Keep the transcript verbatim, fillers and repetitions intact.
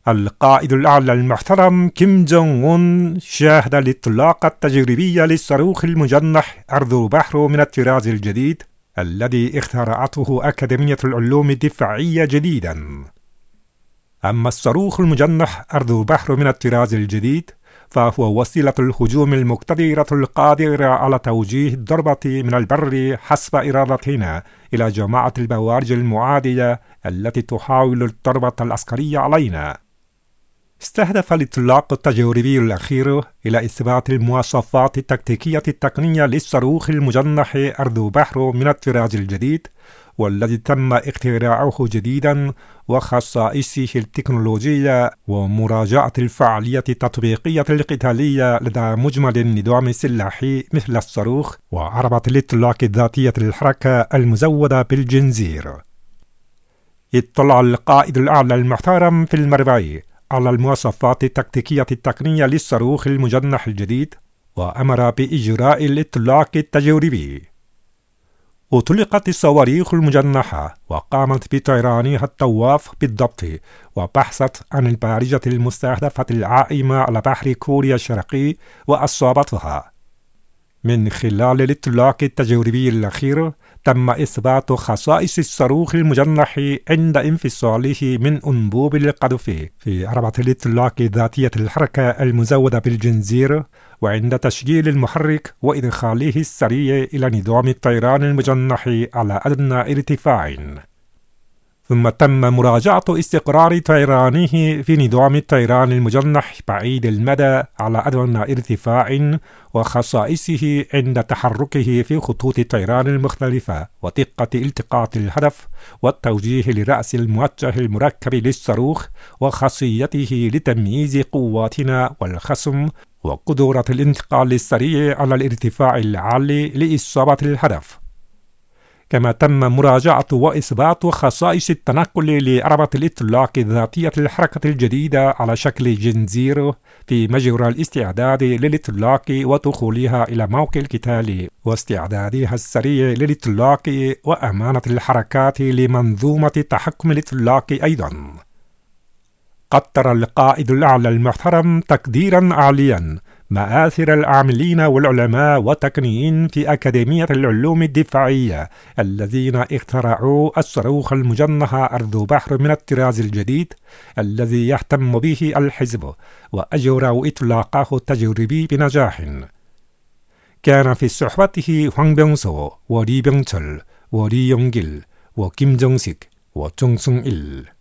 القائد الأعلى المحترم كيم جونغ أون شاهد الإطلاق التجريبي للصاروخ المجنح أرض بحر من الطراز الجديد الذي اخترعته أكاديمية العلوم الدفاعية جديدا. أما الصاروخ المجنح أرض بحر من الطراز الجديد فهو وسيلة الهجوم المقتدرة القادرة على توجيه الضربة من البر حسب إرادتنا إلى جماعة البوارج المعادية التي تحاول الضربة العسكرية علينا. استهدف الإطلاق التجريبي الأخير إلى إثبات المواصفات التكتيكية التقنية للصاروخ المجنح أرض بحر من الطراز الجديد، والذي تم اختراعه جديدا وخصائصه التكنولوجية ومراجعة الفعالية التطبيقية القتالية لدى مجمل النظام السلاحي مثل الصاروخ وعربة الإطلاق ذاتية الحركة المزودة بالجنزير. اطلع القائد الأعلى المحترم في المربعي على المواصفات التكتيكية التقنية للصاروخ المجنح الجديد وأمر بإجراء الإطلاق التجريبي. أطلقت الصواريخ المجنحة وقامت بطيرانها الطواف بالضبط وبحثت عن البارجة المستهدفة العائمة على بحر كوريا الشرقي وأصابتها. من خلال الإطلاق التجريبي الأخير تم إثبات خصائص الصاروخ المجنح عند انفصاله من أنبوب القذف في عربة الإطلاق ذاتية الحركة المزودة بالجنزير، وعند تشغيل المحرك وإدخاله السريع إلى نظام الطيران المجنح على أدنى ارتفاع. ثم تم مراجعة استقرار طيرانه في نظام الطيران المجنح بعيد المدى على أدنى ارتفاع وخصائصه عند تحركه في خطوط الطيران المختلفة ودقة التقاط الهدف والتوجيه لرأس الموجه المركب للصاروخ وخاصيته لتمييز قواتنا والخصم وقدرة الانتقال السريع على الارتفاع العالي لإصابة الهدف. كما تم مراجعة وإثبات خصائص التنقل لعربة الإطلاق ذاتية الحركة الجديدة على شكل جنزير في مجرى الاستعداد للإطلاق ودخولها إلى موقع القتال واستعدادها السريع للإطلاق وأمانة الحركات لمنظومة تحكم الإطلاق أيضا. قدر القائد الأعلى المحترم تقديرا عاليا مآثر العاملين والعلماء والتقنيين في أكاديمية العلوم الدفاعية الذين اخترعوا الصاروخ المجنح أرض بحر من الطراز الجديد الذي يهتم به الحزب وأجروا إطلاقه التجريبي بنجاح. كان في صحبته 황 병서 وري بيونغ چول وري يونغ gil وكيم جونغ سik وجونغ سونغ il.